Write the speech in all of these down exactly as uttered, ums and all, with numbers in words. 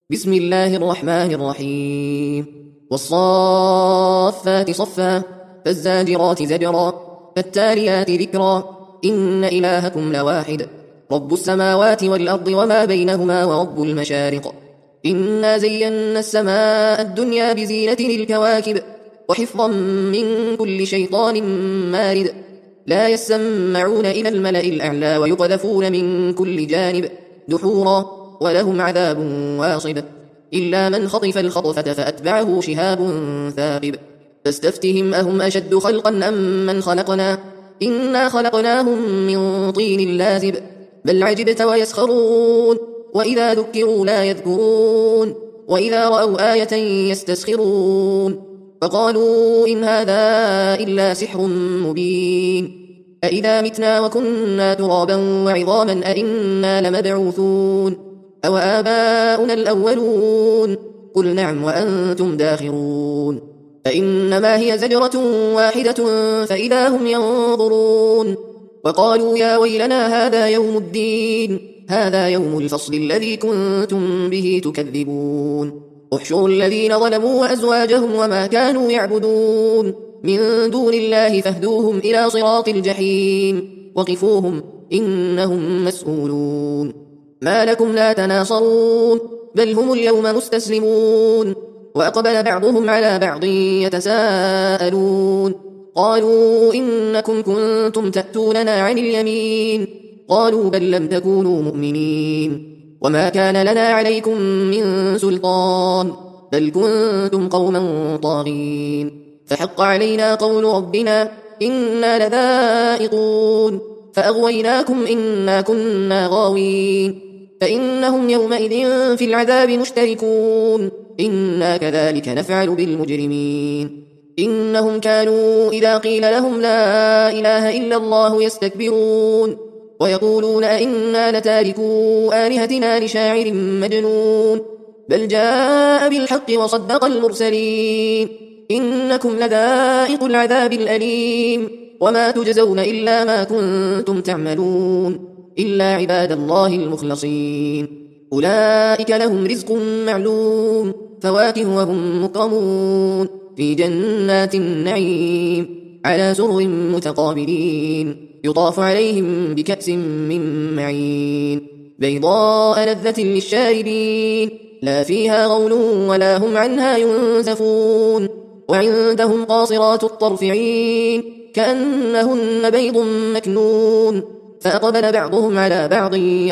بسم الله الرحمن الرحيم والصافات صفا فالزاجرات زجرا فالتاليات ذكرا إن إلهكم لواحد رب السماوات والأرض وما بينهما ورب المشارق إنا زينا السماء الدنيا بزينة الكواكب وحفظا من كل شيطان مارد لا يسمعون إلى الملأ الأعلى ويقذفون من كل جانب دحورا ولهم عذاب واصب إلا من خطف الخطفة فأتبعه شهاب ثاقب فاستفتهم أهم أشد خلقا أم من خلقنا إنا خلقناهم من طين لازب بل عجبت ويسخرون وإذا ذكروا لا يذكرون وإذا رأوا آية يستسخرون فقالوا إن هذا إلا سحر مبين أإذا متنا وكنا ترابا وعظاما أإنا لمبعوثون أو آباؤنا الأولون قل نعم وأنتم داخرون فإنما هي زجرة واحدة فإذا هم ينظرون وقالوا يا ويلنا هذا يوم الدين هذا يوم الفصل الذي كنتم به تكذبون احشروا الذين ظلموا وأزواجهم وما كانوا يعبدون من دون الله فاهدوهم إلى صراط الجحيم وقفوهم إنهم مسؤولون ما لكم لا تناصرون بل هم اليوم مستسلمون وأقبل بعضهم على بعض يتساءلون قالوا إنكم كنتم تأتوننا عن اليمين قالوا بل لم تكونوا مؤمنين وما كان لنا عليكم من سلطان بل كنتم قوما طاغين فحق علينا قول ربنا إنا لذائقون فأغويناكم إنا كنا غاوين فإنهم يومئذ في العذاب مشتركون إنا كذلك نفعل بالمجرمين إنهم كانوا إذا قيل لهم لا إله إلا الله يستكبرون ويقولون أئنا لتاركوا آلهتنا لشاعر مجنون بل جاء بالحق وصدق المرسلين إنكم لذائق العذاب الأليم وما تجزون إلا ما كنتم تعملون إلا عباد الله المخلصين أولئك لهم رزق معلوم فواكه وهم مكرمون في جنات النعيم على سرر متقابلين يطاف عليهم بكأس من معين بيضاء لذة للشاربين لا فيها غول ولا هم عنها ينزفون وعندهم قاصرات الطرف عين كأنهن بيض مكنون فأقبل بعضهم على بعض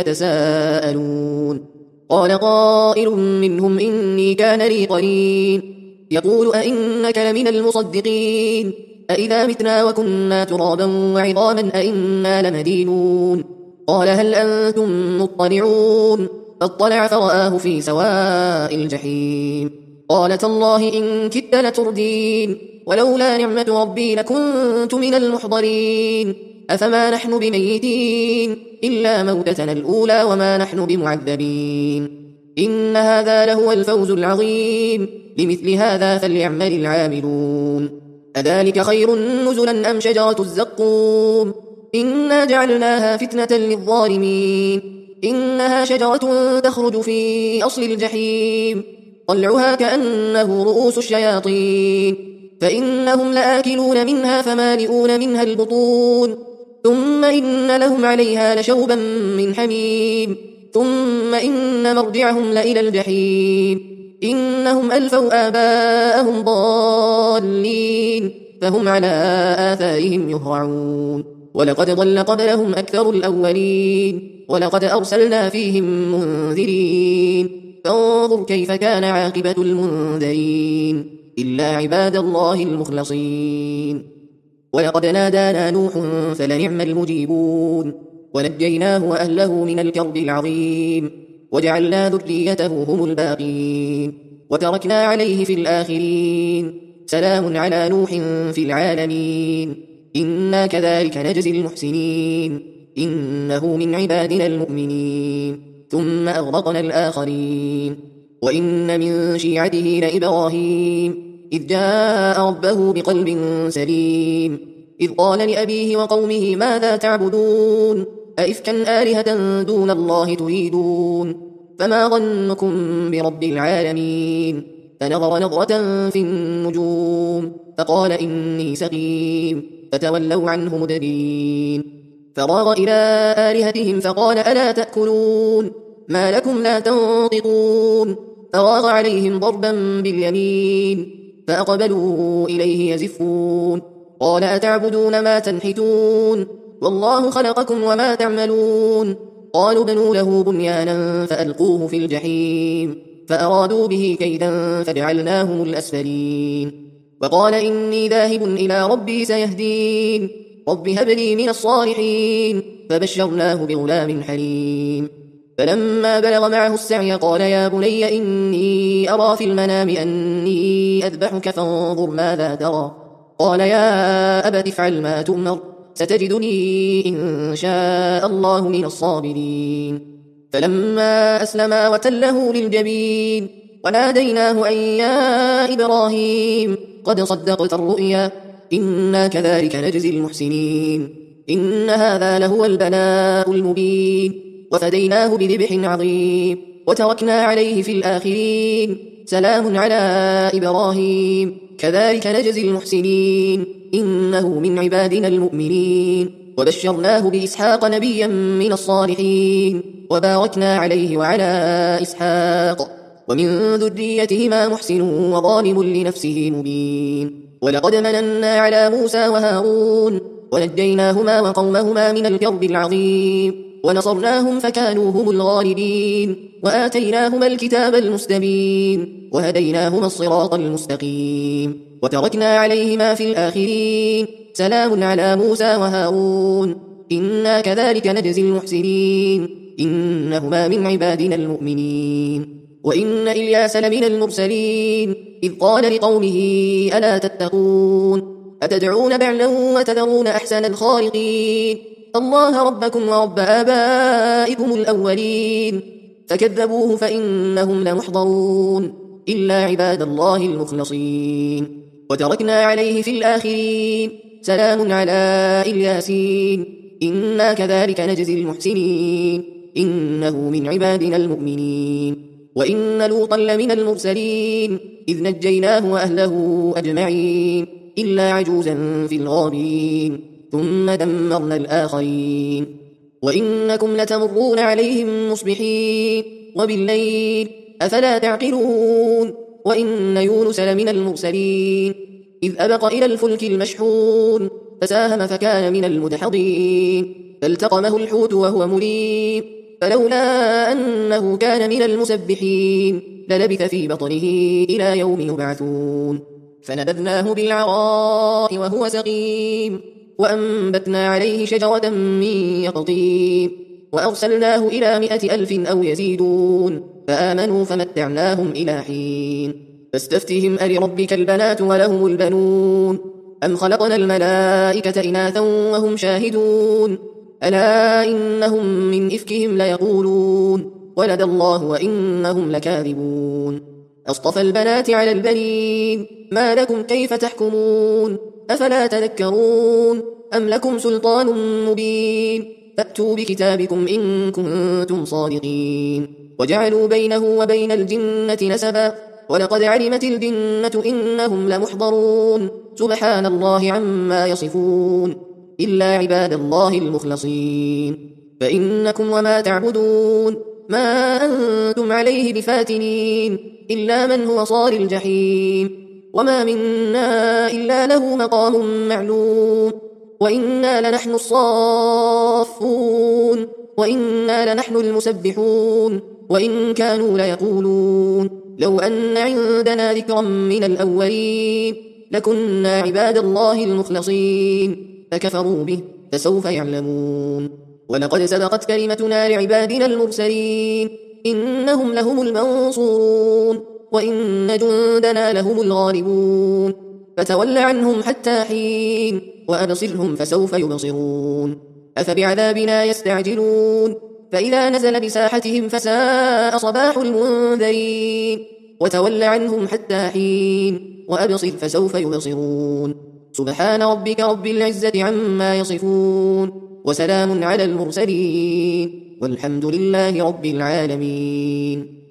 يتساءلون قال قائل منهم إني كان لي قرين يقول أئنك لمن المصدقين أئذا متنا وكنا ترابا وعظاما أئنا لمدينون قال هل أنتم مطلعون فاطلع فرآه في سواء الجحيم قال تالله إن كدت لتردين ولولا نعمة ربي لكنت من المحضرين أفما نحن بميتين إلا موتتنا الأولى وما نحن بمعذبين إن هذا لهو الفوز العظيم لمثل هذا فليعمل العاملون أذلك خير نزلا أم شجرة الزقوم إنا جعلناها فتنة للظالمين إنها شجرة تخرج في أصل الجحيم طلعها كأنه رؤوس الشياطين فإنهم لآكلون منها فمالئون منها البطون ثم إن لهم عليها لشوبا من حميم ثم إن مرجعهم لإلى الجحيم إنهم ألفوا آباءهم ضالين فهم على آثارهم يهرعون ولقد ضل قبلهم أكثر الأولين ولقد أرسلنا فيهم منذرين فانظر كيف كان عاقبة المنذرين إلا عباد الله المخلصين ولقد نادانا نوح فلنعم المجيبون ونجيناه وأهله من الكرب العظيم وجعلنا ذريته هم الباقين وتركنا عليه في الآخرين سلام على نوح في العالمين إنا كذلك نجزي المحسنين إنه من عبادنا المؤمنين ثم أغرقنا الآخرين وإن من شيعته لإبراهيم إذ جاء ربه بقلب سليم إذ قال لأبيه وقومه ماذا تعبدون أئفكا آلهة دون الله تريدون فما ظنكم برب العالمين؟ فنظر نظرة في النجوم فقال إني سقيم، فتولوا عنه مدبرين. فراغ إلى آلهتهم فقال ألا تأكلون؟ ما لكم لا تنطقون؟ فراغ عليهم ضربا باليمين فأقبلوا إليه يزفون. قال أتعبدون ما تنحتون؟ والله خلقكم وما تعملون. قالوا بنوا له بنيانا فألقوه في الجحيم فأرادوا به كيدا فجعلناهم الأسفلين. وقال إني ذاهب إلى ربي سيهدين، رب هب لي من الصالحين. فبشرناه بغلام حليم. فلما بلغ معه السعي قال يا بني إني أرى في المنام أني أذبحك فانظر ماذا ترى. قال يا أبت افعل ما تؤمر، ستجدني إن شاء الله من الصابرين. فلما أسلما وتله للجبين وناديناه أن يا إبراهيم قد صدقت الرؤيا إنا كذلك نجزي المحسنين، إن هذا لهو البلاء المبين. وفديناه بذبح عظيم وتركنا عليه في الآخرين. سلام على إبراهيم كذلك نجزي المحسنين، إنه من عبادنا المؤمنين. وبشرناه بإسحاق نبيا من الصالحين، وباركنا عليه وعلى إسحاق ومن ذريتهما محسن وظالم لنفسه مبين. ولقد مننا على موسى وهارون ونجيناهما وقومهما من الكرب العظيم، ونصرناهم فكانوا هم الغالبين. وآتيناهما الكتاب المستبين وهديناهما الصراط المستقيم، وتركنا عليهما في الآخرين. سلام على موسى وهارون إنا كذلك نجزي المحسنين، إنهما من عبادنا المؤمنين. وإن إلياس لمن المرسلين إذ قال لقومه ألا تتقون؟ أتدعون بعلا وتذرون أحسن الخالقين، الله ربكم ورب آبائكم الأولين. فكذبوه فإنهم لمحضرون إلا عباد الله المخلصين. وتركنا عليه في الآخرين. سلام على الياسين إنا كذلك نجزي المحسنين، إنه من عبادنا المؤمنين. وإن لوطا لمن المرسلين إذ نجيناه وأهله أجمعين إلا عجوزا في الغابرين ثم دمرنا الآخرين. وإنكم لتمرون عليهم مصبحين وبالليل أفلا تعقلون. وإن يونس لمن المرسلين إذ أبق إلى الفلك المشحون فساهم فكان من المدحضين فالتقمه الحوت وهو مليم فلولا أنه كان من المسبحين للبث في بطنه إلى يوم يبعثون. فنبذناه بالعراء وهو سقيم وأنبتنا عليه شجرة من يقطين وأرسلناه إلى مائة ألف أو يزيدون فآمنوا فمتعناهم إلى حين. فاستفتهم ألربك البنات ولهم البنون أم خلقنا الملائكة إناثا وهم شاهدون ألا إنهم من إفكهم ليقولون ولد الله وإنهم لكاذبون. أصطفى البنات على البنين ما لكم كيف تحكمون أفلا تذكرون أم لكم سلطان مبين فأتوا بكتابكم إن كنتم صادقين. وجعلوا بينه وبين الجنة نسبا ولقد علمت الجنة إنهم لمحضرون سبحان الله عما يصفون إلا عباد الله المخلصين. فإنكم وما تعبدون ما أنتم عليه بفاتنين إلا من هو صال الجحيم وما منا إلا له مقام معلوم وإنا لنحن الصافون وإنا لنحن المسبحون وإن كانوا ليقولون لو أن عندنا ذكرا من الأولين لكنا عباد الله المخلصين فكفروا به فسوف يعلمون. ولقد سبقت كلمتنا لعبادنا المرسلين إنهم لهم المنصورون وإن جندنا لهم الغالبون. فتول عنهم حتى حين وأبصرهم فسوف يبصرون. أفبعذابنا يستعجلون فإذا نزل بساحتهم فساء صباح المنذرين. وتول عنهم حتى حين وأبصر فسوف يبصرون. سبحان ربك رب العزة عما يصفون وسلام على المرسلين والحمد لله رب العالمين.